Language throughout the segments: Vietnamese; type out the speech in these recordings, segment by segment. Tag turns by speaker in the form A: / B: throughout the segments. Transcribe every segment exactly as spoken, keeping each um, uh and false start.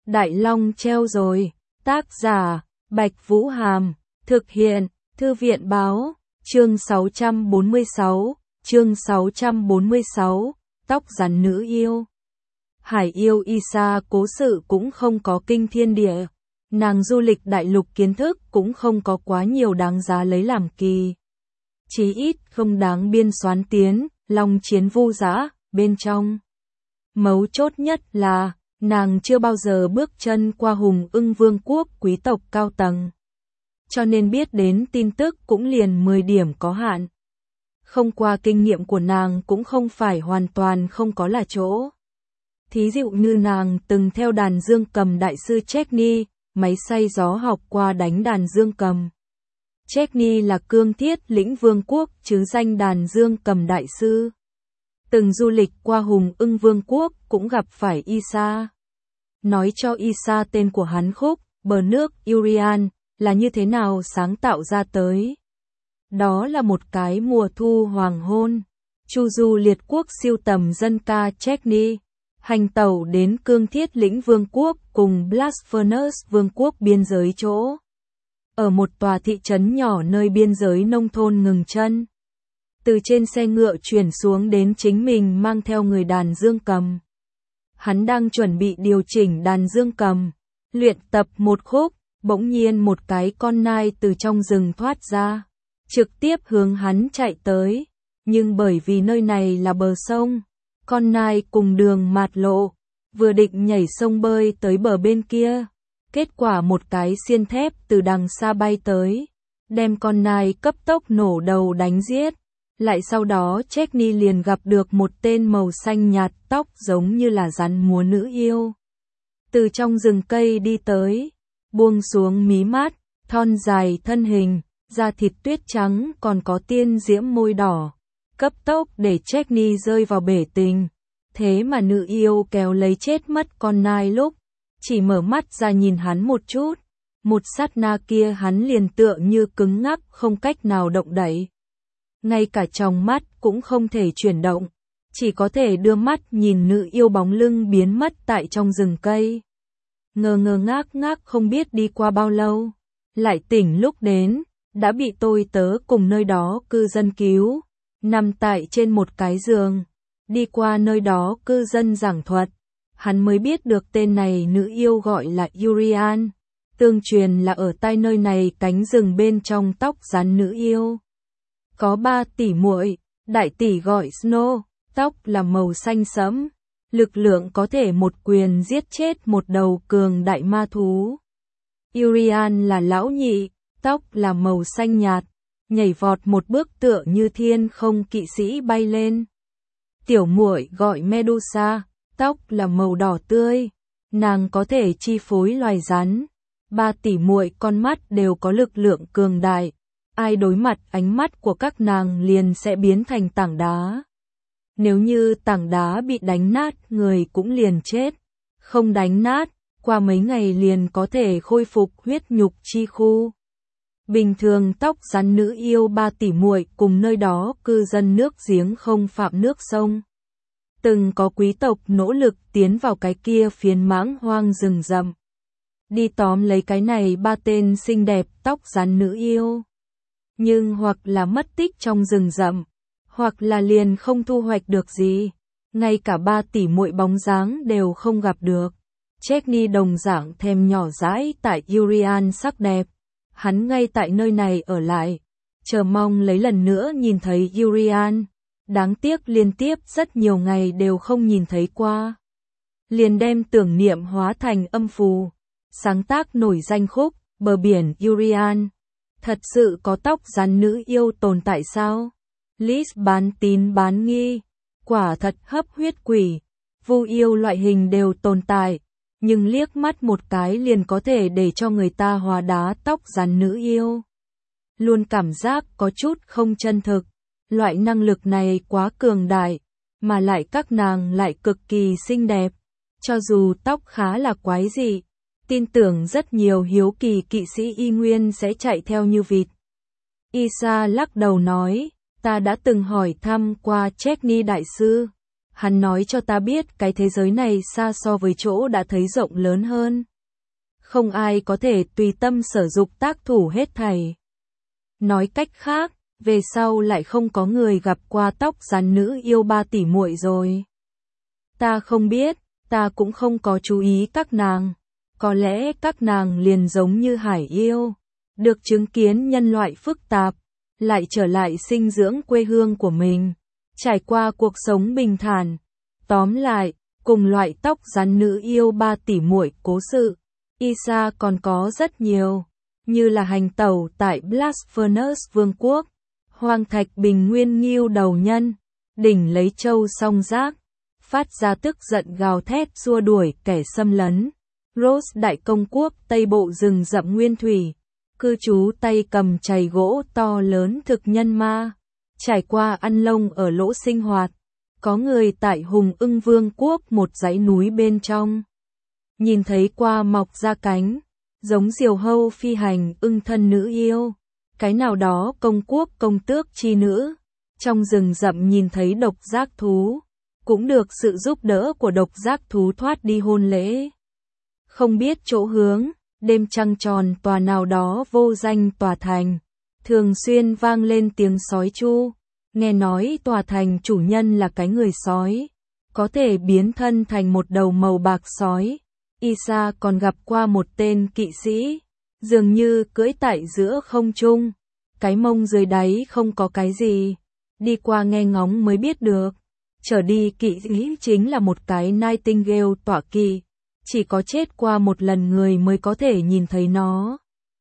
A: Đại Long treo rồi. Tác giả, Bạch Vũ Hàm. Thực hiện, Thư viện báo. Chương sáu trăm bốn mươi sáu. Chương sáu trăm bốn mươi sáu. Tóc rắn nữ yêu. Hải yêu Isa cố sự cũng không có kinh thiên địa. Nàng du lịch đại lục kiến thức cũng không có quá nhiều đáng giá lấy làm kỳ. Chí ít không đáng biên soán tiến, long chiến vu dã, bên trong. Mấu chốt nhất là, nàng chưa bao giờ bước chân qua hùng ưng vương quốc quý tộc cao tầng. Cho nên biết đến tin tức cũng liền mười điểm có hạn. Không qua kinh nghiệm của nàng cũng không phải hoàn toàn không có là chỗ. Thí dụ như nàng từng theo đàn dương cầm đại sư Chechny, máy xay gió học qua đánh đàn dương cầm. Chechny là cương thiết lĩnh vương quốc chứ danh đàn dương cầm đại sư. Từng du lịch qua hùng ưng vương quốc cũng gặp phải Isa. Nói cho Isa tên của hắn khúc, bờ nước Urian, là như thế nào sáng tạo ra tới. Đó là một cái mùa thu hoàng hôn. Chu du liệt quốc siêu tầm dân ca Chechny. Hành tẩu đến cương thiết lĩnh vương quốc cùng Blasphemous vương quốc biên giới chỗ. Ở một tòa thị trấn nhỏ nơi biên giới nông thôn ngừng chân. Từ trên xe ngựa chuyển xuống đến chính mình mang theo người đàn dương cầm. Hắn đang chuẩn bị điều chỉnh đàn dương cầm, luyện tập một khúc, bỗng nhiên một cái con nai từ trong rừng thoát ra, trực tiếp hướng hắn chạy tới. Nhưng bởi vì nơi này là bờ sông, con nai cùng đường mạt lộ, vừa định nhảy sông bơi tới bờ bên kia. Kết quả một cái xiên thép từ đằng xa bay tới, đem con nai cấp tốc nổ đầu đánh giết. Lại sau đó Chechny liền gặp được một tên màu xanh nhạt tóc giống như là rắn múa nữ yêu. Từ trong rừng cây đi tới, buông xuống mí mắt, thon dài thân hình, da thịt tuyết trắng còn có tiên diễm môi đỏ. Cấp tốc để Chechny rơi vào bể tình. Thế mà nữ yêu kéo lấy chết mất con nai lúc, chỉ mở mắt ra nhìn hắn một chút. Một sát na kia hắn liền tựa như cứng ngắc không cách nào động đậy. Ngay cả tròng mắt cũng không thể chuyển động, chỉ có thể đưa mắt nhìn nữ yêu bóng lưng biến mất tại trong rừng cây. Ngơ ngơ ngác ngác không biết đi qua bao lâu, lại tỉnh lúc đến, đã bị tôi tớ cùng nơi đó cư dân cứu, nằm tại trên một cái giường. Đi qua nơi đó cư dân giảng thuật, hắn mới biết được tên này nữ yêu gọi là Urian, tương truyền là ở tai nơi này cánh rừng bên trong tóc rắn nữ yêu. Có ba tỷ muội, đại tỷ gọi Snow, tóc là màu xanh sẫm, lực lượng có thể một quyền giết chết một đầu cường đại ma thú. Urian là lão nhị, tóc là màu xanh nhạt, nhảy vọt một bước tựa như thiên không kỵ sĩ bay lên. Tiểu muội gọi Medusa, tóc là màu đỏ tươi, nàng có thể chi phối loài rắn. Ba tỷ muội con mắt đều có lực lượng cường đại. Ai đối mặt ánh mắt của các nàng liền sẽ biến thành tảng đá. Nếu như tảng đá bị đánh nát người cũng liền chết. Không đánh nát, qua mấy ngày liền có thể khôi phục huyết nhục chi khu. Bình thường tóc rắn nữ yêu ba tỷ muội cùng nơi đó cư dân nước giếng không phạm nước sông. Từng có quý tộc nỗ lực tiến vào cái kia phiến mãng hoang rừng rậm. Đi tóm lấy cái này ba tên xinh đẹp tóc rắn nữ yêu. Nhưng hoặc là mất tích trong rừng rậm, hoặc là liền không thu hoạch được gì, ngay cả ba tỷ muội bóng dáng đều không gặp được. Chechny đồng dạng thèm nhỏ dãi tại Urian sắc đẹp, hắn ngay tại nơi này ở lại, chờ mong lấy lần nữa nhìn thấy Urian, đáng tiếc liên tiếp rất nhiều ngày đều không nhìn thấy qua. Liền đem tưởng niệm hóa thành âm phù, sáng tác nổi danh khúc, bờ biển Urian. Thật sự có tóc rắn nữ yêu tồn tại sao? Liz bán tín bán nghi, quả thật hấp huyết quỷ, vu yêu loại hình đều tồn tại, nhưng liếc mắt một cái liền có thể để cho người ta hóa đá tóc rắn nữ yêu. Luôn cảm giác có chút không chân thực, loại năng lực này quá cường đại, mà lại các nàng lại cực kỳ xinh đẹp, cho dù tóc khá là quái dị. Tin tưởng rất nhiều hiếu kỳ kỵ sĩ y nguyên sẽ chạy theo như vịt. Isa lắc đầu nói, ta đã từng hỏi thăm qua Chechny đại sư. Hắn nói cho ta biết cái thế giới này xa so với chỗ đã thấy rộng lớn hơn. Không ai có thể tùy tâm sở dục tác thủ hết thảy. Nói cách khác, về sau lại không có người gặp qua tóc rắn nữ yêu ba tỷ muội rồi. Ta không biết, ta cũng không có chú ý các nàng. Có lẽ các nàng liền giống như hải yêu, được chứng kiến nhân loại phức tạp, lại trở lại sinh dưỡng quê hương của mình, trải qua cuộc sống bình thản. Tóm lại, cùng loại tóc rắn nữ yêu ba tỷ muội cố sự, Isa còn có rất nhiều, như là hành tẩu tại Blast Furnace Vương quốc, Hoang Thạch Bình Nguyên Ngưu Đầu Nhân, đỉnh lấy châu song giác, phát ra tức giận gào thét xua đuổi kẻ xâm lấn. Rose Đại Công Quốc Tây Bộ rừng rậm nguyên thủy, cư trú tay cầm chày gỗ to lớn thực nhân ma, trải qua ăn lông ở lỗ sinh hoạt, có người tại Hùng Ưng Vương Quốc một dãy núi bên trong. Nhìn thấy qua mọc ra cánh, giống diều hâu phi hành ưng thân nữ yêu, cái nào đó công quốc công tước chi nữ, trong rừng rậm nhìn thấy độc giác thú, cũng được sự giúp đỡ của độc giác thú thoát đi hôn lễ. Không biết chỗ hướng, đêm trăng tròn tòa nào đó vô danh tòa thành, thường xuyên vang lên tiếng sói chu, nghe nói tòa thành chủ nhân là cái người sói, có thể biến thân thành một đầu màu bạc sói. Isa còn gặp qua một tên kỵ sĩ, dường như cưỡi tại giữa không trung, cái mông dưới đáy không có cái gì, đi qua nghe ngóng mới biết được, trở đi kỵ sĩ chính là một cái Nightingale tọa kỵ. Chỉ có chết qua một lần người mới có thể nhìn thấy nó.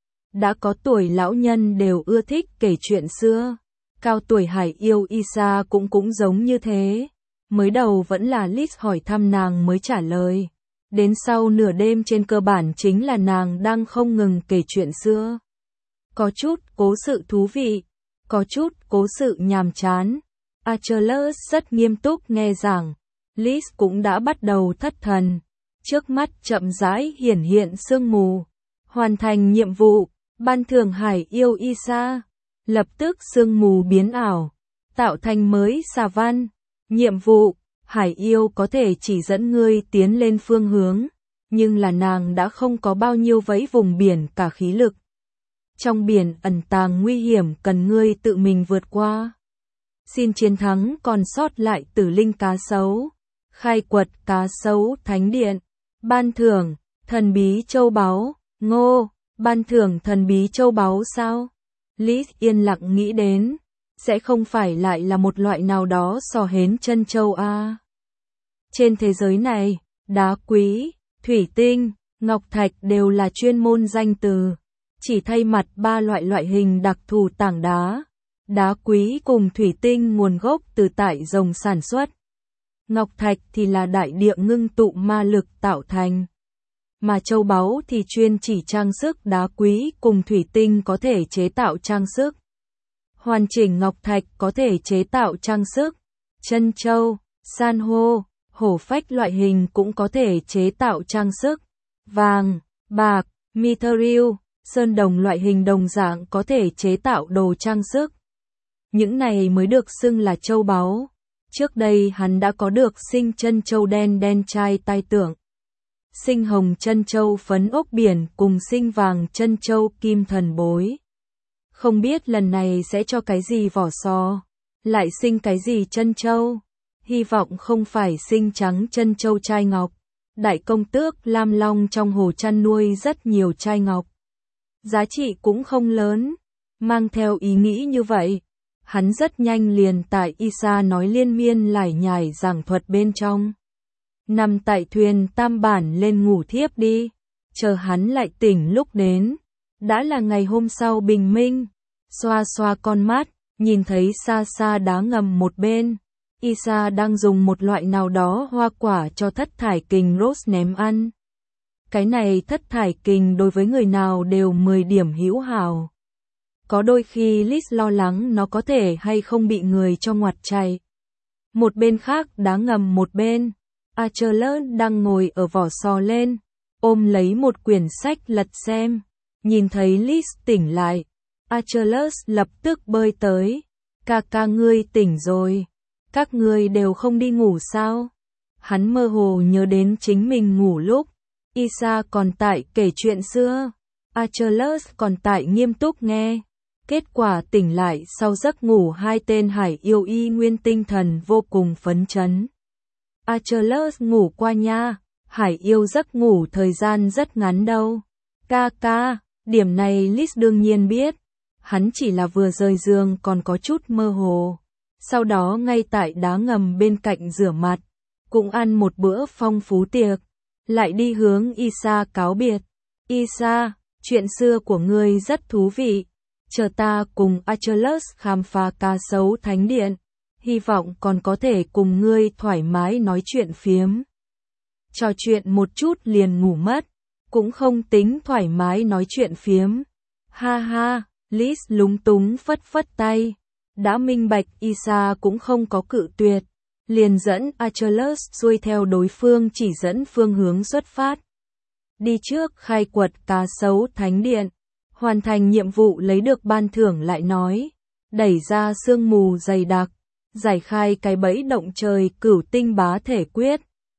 A: Đã có tuổi lão nhân đều ưa thích kể chuyện xưa. Cao tuổi hải yêu Isa cũng cũng giống như thế. Mới đầu vẫn là Liz hỏi thăm nàng mới trả lời. Đến sau nửa đêm trên cơ bản chính là nàng đang không ngừng kể chuyện xưa. Có chút cố sự thú vị, có chút cố sự nhàm chán. Achilles rất nghiêm túc nghe giảng. Liz cũng đã bắt đầu thất thần. Trước mắt chậm rãi hiển hiện sương mù. Hoàn thành nhiệm vụ, ban thưởng hải yêu Isa. Lập tức sương mù biến ảo, tạo thành mới xà văn. Nhiệm vụ, hải yêu có thể chỉ dẫn ngươi tiến lên phương hướng, nhưng là nàng đã không có bao nhiêu vẫy vùng biển cả khí lực. Trong biển ẩn tàng nguy hiểm cần ngươi tự mình vượt qua. Xin chiến thắng còn sót lại tử linh cá sấu. Khai quật cá sấu thánh điện. Ban thưởng, thần bí châu báu, ngô, ban thưởng thần bí châu báu sao? Liz yên lặng nghĩ đến, sẽ không phải lại là một loại nào đó sò hến chân châu a. Trên thế giới này, đá quý, thủy tinh, ngọc thạch đều là chuyên môn danh từ, chỉ thay mặt ba loại loại hình đặc thù tảng đá. Đá quý cùng thủy tinh nguồn gốc từ tại rồng sản xuất. Ngọc thạch thì là đại địa ngưng tụ ma lực tạo thành. Mà châu báu thì chuyên chỉ trang sức đá quý cùng thủy tinh có thể chế tạo trang sức. Hoàn chỉnh ngọc thạch có thể chế tạo trang sức. Chân châu, san hô, hổ phách loại hình cũng có thể chế tạo trang sức. Vàng, bạc, mithril, sơn đồng loại hình đồng dạng có thể chế tạo đồ trang sức. Những này mới được xưng là châu báu. Trước đây hắn đã có được sinh chân châu đen đen trai tai tượng, sinh hồng chân châu phấn ốc biển cùng sinh vàng chân châu kim thần bối. Không biết lần này sẽ cho cái gì vỏ sò, lại sinh cái gì chân châu. Hy vọng không phải sinh trắng chân châu trai ngọc. Đại công tước Lam Long trong hồ chăn nuôi rất nhiều trai ngọc. Giá trị cũng không lớn. Mang theo ý nghĩ như vậy, hắn rất nhanh liền tại Isa nói liên miên lải nhải giảng thuật bên trong. Nằm tại thuyền tam bản lên ngủ thiếp đi, chờ hắn lại tỉnh lúc đến. Đã là ngày hôm sau bình minh, xoa xoa con mắt, nhìn thấy xa xa đá ngầm một bên. Isa đang dùng một loại nào đó hoa quả cho thất thải kình Rose ném ăn. Cái này thất thải kình đối với người nào đều mười điểm hữu hảo. Có đôi khi Liz lo lắng nó có thể hay không bị người cho ngoặt chạy. Một bên khác đá ngầm một bên, Achilles đang ngồi ở vỏ sò lên, ôm lấy một quyển sách lật xem. Nhìn thấy Liz tỉnh lại, Achilles lập tức bơi tới. Ca ca ngươi tỉnh rồi. Các ngươi đều không đi ngủ sao? Hắn mơ hồ nhớ đến chính mình ngủ lúc Isa còn tại kể chuyện xưa, Achilles còn tại nghiêm túc nghe. Kết quả tỉnh lại sau giấc ngủ, hai tên hải yêu y nguyên tinh thần vô cùng phấn chấn. Achilles ngủ qua nha, hải yêu giấc ngủ thời gian rất ngắn đâu. Ca ca, điểm này Liz đương nhiên biết. Hắn chỉ là vừa rời giường còn có chút mơ hồ. Sau đó ngay tại đá ngầm bên cạnh rửa mặt, cũng ăn một bữa phong phú tiệc, lại đi hướng Isa cáo biệt. Isa, chuyện xưa của ngươi rất thú vị. Chờ ta cùng Achilles khám phá cá sấu thánh điện. Hy vọng còn có thể cùng ngươi thoải mái nói chuyện phiếm. Trò chuyện một chút liền ngủ mất. Cũng không tính thoải mái nói chuyện phiếm. Ha ha, Liz lúng túng phất phất tay. Đã minh bạch Isa cũng không có cự tuyệt. Liền dẫn Achilles xuôi theo đối phương chỉ dẫn phương hướng xuất phát. Đi trước khai quật cá sấu thánh điện. Hoàn thành nhiệm vụ lấy được ban thưởng lại nói. Đẩy ra sương mù dày đặc. Giải khai cái bẫy động trời cửu tinh bá thể quyết.